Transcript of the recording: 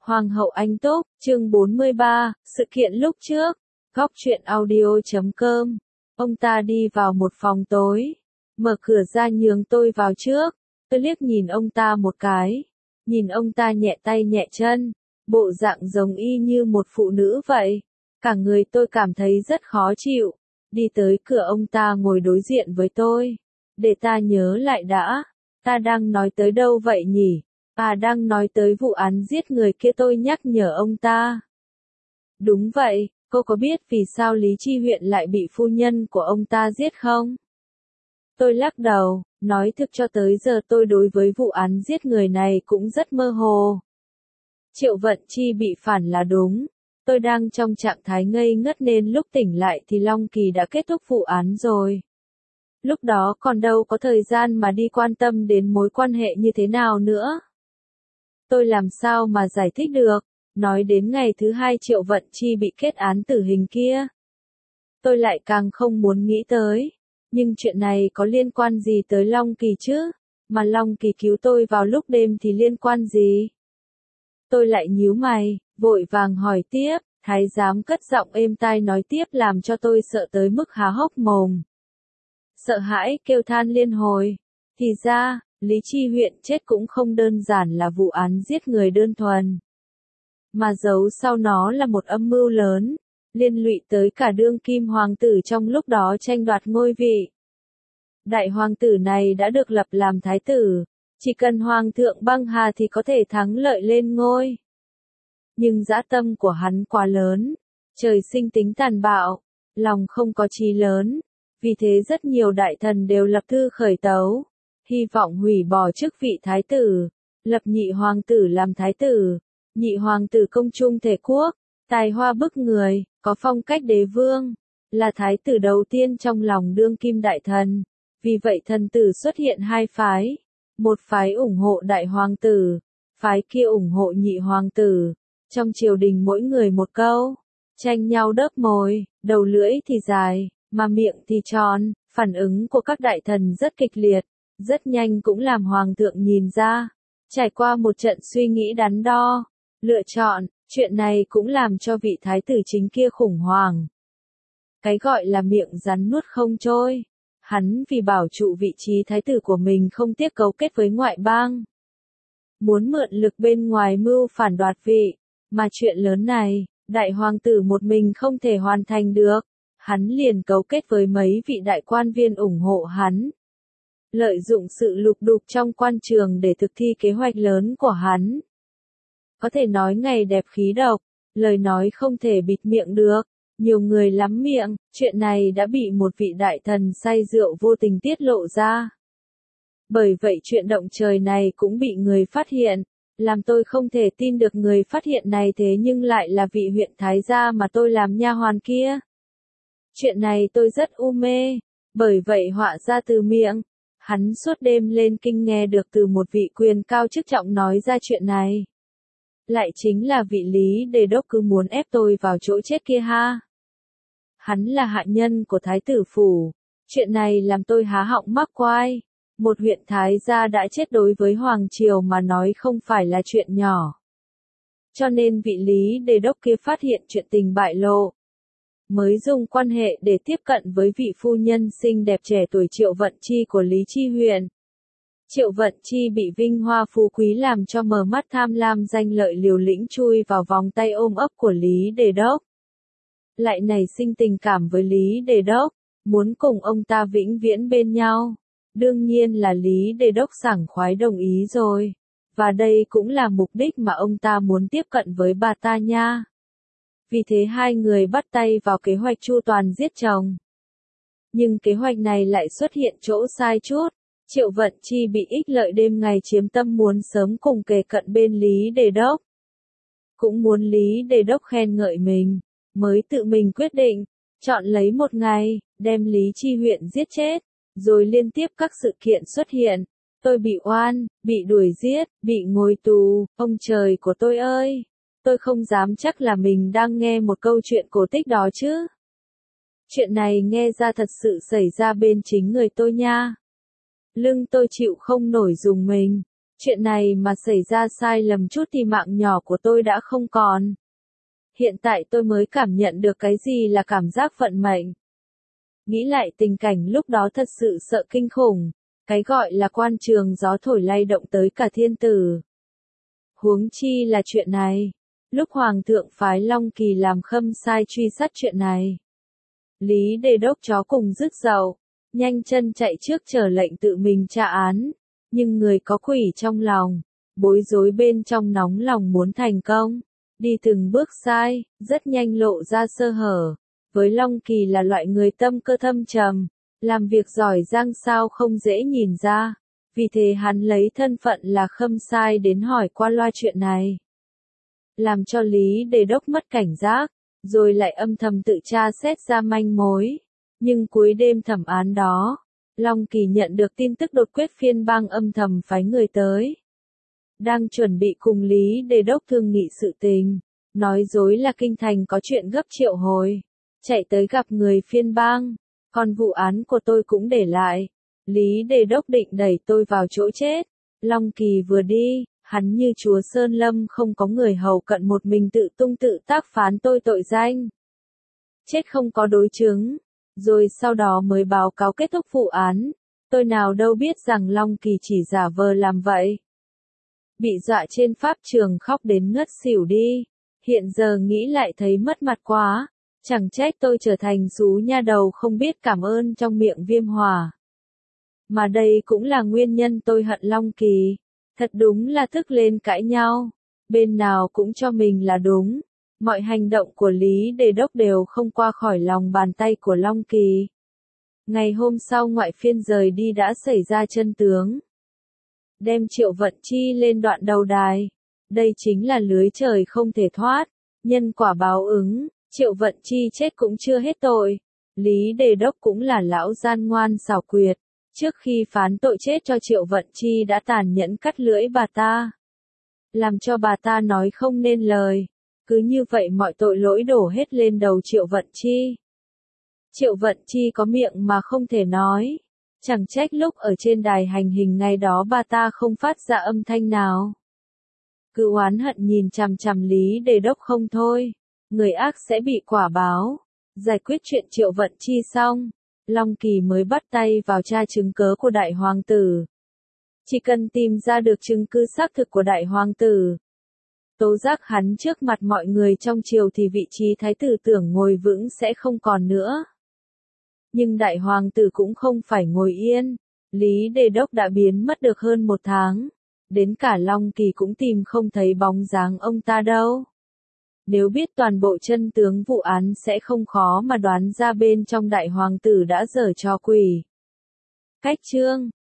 Hoàng hậu Anh Túc, chương 43, sự kiện lúc trước, góc truyện audio.com. Ông ta đi vào một phòng tối, mở cửa ra nhường tôi vào trước. Tôi liếc nhìn ông ta một cái, nhìn ông ta nhẹ tay nhẹ chân, bộ dạng giống y như một phụ nữ vậy. Cả người tôi cảm thấy rất khó chịu. Đi tới cửa ông ta ngồi đối diện với tôi. Để ta nhớ lại đã, ta đang nói tới đâu vậy nhỉ? Đang nói tới vụ án giết người kia, tôi nhắc nhở ông ta. Đúng vậy, cô có biết vì sao Lý Chi Huyện lại bị phu nhân của ông ta giết không? Tôi lắc đầu, nói thực cho tới giờ tôi đối với vụ án giết người này cũng rất mơ hồ. Triệu Vận Chi bị phản là đúng. Tôi đang trong trạng thái ngây ngất nên lúc tỉnh lại thì Long Kỳ đã kết thúc vụ án rồi. Lúc đó còn đâu có thời gian mà đi quan tâm đến mối quan hệ như thế nào nữa. Tôi làm sao mà giải thích được, nói đến ngày thứ hai Triệu Vận Chi bị kết án tử hình kia. Tôi lại càng không muốn nghĩ tới, nhưng chuyện này có liên quan gì tới Long Kỳ chứ, mà Long Kỳ cứu tôi vào lúc đêm thì liên quan gì? Tôi lại nhíu mày, vội vàng hỏi tiếp, thái giám cất giọng êm tai nói tiếp làm cho tôi sợ tới mức há hốc mồm. Sợ hãi kêu than liên hồi, thì ra, Lý Chi Huyện chết cũng không đơn giản là vụ án giết người đơn thuần, mà giấu sau nó là một âm mưu lớn, liên lụy tới cả đương kim hoàng tử trong lúc đó tranh đoạt ngôi vị. Đại hoàng tử này đã được lập làm thái tử, chỉ cần hoàng thượng băng hà thì có thể thắng lợi lên ngôi. Nhưng dã tâm của hắn quá lớn, trời sinh tính tàn bạo, lòng không có chí lớn, vì thế rất nhiều đại thần đều lập thư khởi tấu, hy vọng hủy bỏ chức vị thái tử, lập nhị hoàng tử làm thái tử. Nhị hoàng tử công trung thể quốc, tài hoa bức người, có phong cách đế vương, là thái tử đầu tiên trong lòng đương kim đại thần. Vì vậy thần tử xuất hiện hai phái, một phái ủng hộ đại hoàng tử, phái kia ủng hộ nhị hoàng tử. Trong triều đình mỗi người một câu, tranh nhau đớp mồi, đầu lưỡi thì dài, mà miệng thì tròn. Phản ứng của các đại thần rất kịch liệt, rất nhanh cũng làm hoàng thượng nhìn ra. Trải qua một trận suy nghĩ đắn đo, lựa chọn, chuyện này cũng làm cho vị thái tử chính kia khủng hoảng. Cái gọi là miệng rắn nuốt không trôi. Hắn vì bảo trụ vị trí thái tử của mình không tiếc cấu kết với ngoại bang. Muốn mượn lực bên ngoài mưu phản đoạt vị, mà chuyện lớn này, đại hoàng tử một mình không thể hoàn thành được. Hắn liền cấu kết với mấy vị đại quan viên ủng hộ hắn. Lợi dụng sự lục đục trong quan trường để thực thi kế hoạch lớn của hắn. Có thể nói ngày đẹp khí độc, lời nói không thể bịt miệng được, nhiều người lắm miệng, chuyện này đã bị một vị đại thần say rượu vô tình tiết lộ ra. Bởi vậy chuyện động trời này cũng bị người phát hiện, làm tôi không thể tin được người phát hiện này thế nhưng lại là vị huyện thái gia mà tôi làm nha hoàn kia. Chuyện này tôi rất u mê, bởi vậy họa ra từ miệng. Hắn suốt đêm lên kinh nghe được từ một vị quyền cao chức trọng nói ra chuyện này. Lại chính là vị Lý Đề Đốc cứ muốn ép tôi vào chỗ chết kia ha. Hắn là hạ nhân của thái tử phủ. Chuyện này làm tôi há họng mắc quai. Một huyện thái gia đã chết đối với hoàng triều mà nói không phải là chuyện nhỏ. Cho nên vị Lý Đề Đốc kia phát hiện chuyện tình bại lộ, mới dùng quan hệ để tiếp cận với vị phu nhân xinh đẹp trẻ tuổi Triệu Vận Chi của Lý Chi Huyện. Triệu Vận Chi bị vinh hoa phú quý làm cho mờ mắt tham lam danh lợi, liều lĩnh chui vào vòng tay ôm ấp của Lý Đề Đốc. Lại nảy sinh tình cảm với Lý Đề Đốc, muốn cùng ông ta vĩnh viễn bên nhau. Đương nhiên là Lý Đề Đốc sảng khoái đồng ý rồi. Và đây cũng là mục đích mà ông ta muốn tiếp cận với bà ta nha. Vì thế hai người bắt tay vào kế hoạch chu toàn giết chồng. Nhưng kế hoạch này lại xuất hiện chỗ sai chút. Triệu Vận Chi bị ích lợi đêm ngày chiếm tâm, muốn sớm cùng kề cận bên Lý Đề Đốc. Cũng muốn Lý Đề Đốc khen ngợi mình, mới tự mình quyết định, chọn lấy một ngày, đem Lý Chi Huyện giết chết. Rồi liên tiếp các sự kiện xuất hiện. Tôi bị oan, bị đuổi giết, bị ngồi tù, ông trời của tôi ơi! Tôi không dám chắc là mình đang nghe một câu chuyện cổ tích đó chứ. Chuyện này nghe ra thật sự xảy ra bên chính người tôi nha. Lưng tôi chịu không nổi dùng mình. Chuyện này mà xảy ra sai lầm chút thì mạng nhỏ của tôi đã không còn. Hiện tại tôi mới cảm nhận được cái gì là cảm giác vận mệnh. Nghĩ lại tình cảnh lúc đó thật sự sợ kinh khủng. Cái gọi là quan trường gió thổi lay động tới cả thiên tử. Huống chi là chuyện này. Lúc Hoàng thượng phái Long Kỳ làm khâm sai truy sát chuyện này. Lý Đề Đốc chó cùng rứt dậu. Nhanh chân chạy trước chờ lệnh tự mình tra án. Nhưng người có quỷ trong lòng. Bối rối bên trong nóng lòng muốn thành công. Đi từng bước sai, rất nhanh lộ ra sơ hở. Với Long Kỳ là loại người tâm cơ thâm trầm. Làm việc giỏi giang sao không dễ nhìn ra. Vì thế hắn lấy thân phận là khâm sai đến hỏi qua loa chuyện này. Làm cho Lý Đề Đốc mất cảnh giác, rồi lại âm thầm tự tra xét ra manh mối. Nhưng cuối đêm thẩm án đó, Long Kỳ nhận được tin tức đột quyết phiên bang âm thầm phái người tới. Đang chuẩn bị cùng Lý Đề Đốc thương nghị sự tình, nói dối là kinh thành có chuyện gấp triệu hồi, chạy tới gặp người phiên bang, còn vụ án của tôi cũng để lại. Lý Đề Đốc định đẩy tôi vào chỗ chết. Long Kỳ vừa đi, hắn như chúa Sơn Lâm không có người hầu cận một mình tự tung tự tác phán tôi tội danh. Chết không có đối chứng, rồi sau đó mới báo cáo kết thúc vụ án. Tôi nào đâu biết rằng Long Kỳ chỉ giả vờ làm vậy. Bị dọa trên pháp trường khóc đến ngất xỉu đi. Hiện giờ nghĩ lại thấy mất mặt quá. Chẳng trách tôi trở thành xú nha đầu không biết cảm ơn trong miệng Viêm Hòa. Mà đây cũng là nguyên nhân tôi hận Long Kỳ. Thật đúng là thức lên cãi nhau. Bên nào cũng cho mình là đúng. Mọi hành động của Lý Đề Đốc đều không qua khỏi lòng bàn tay của Long Kỳ. Ngày hôm sau ngoại phiên rời đi đã xảy ra chân tướng. Đem Triệu Vận Chi lên đoạn đầu đài. Đây chính là lưới trời không thể thoát. Nhân quả báo ứng, Triệu Vận Chi chết cũng chưa hết tội. Lý Đề Đốc cũng là lão gian ngoan xảo quyệt. Trước khi phán tội chết cho Triệu Vận Chi đã tàn nhẫn cắt lưỡi bà ta. Làm cho bà ta nói không nên lời. Cứ như vậy mọi tội lỗi đổ hết lên đầu Triệu Vận Chi. Triệu Vận Chi có miệng mà không thể nói. Chẳng trách lúc ở trên đài hành hình ngày đó bà ta không phát ra âm thanh nào. Cứ oán hận nhìn chằm chằm Lý Đề Đốc không thôi. Người ác sẽ bị quả báo. Giải quyết chuyện Triệu Vận Chi xong, Long Kỳ mới bắt tay vào tra chứng cớ của đại hoàng tử. Chỉ cần tìm ra được chứng cứ xác thực của đại hoàng tử, tố giác hắn trước mặt mọi người trong triều thì vị trí thái tử tưởng ngồi vững sẽ không còn nữa. Nhưng đại hoàng tử cũng không phải ngồi yên. Lý Đề Đốc đã biến mất được hơn 1 tháng. Đến cả Long Kỳ cũng tìm không thấy bóng dáng ông ta đâu. Nếu biết toàn bộ chân tướng vụ án sẽ không khó mà đoán ra bên trong đại hoàng tử đã giở trò quỷ. Cách chương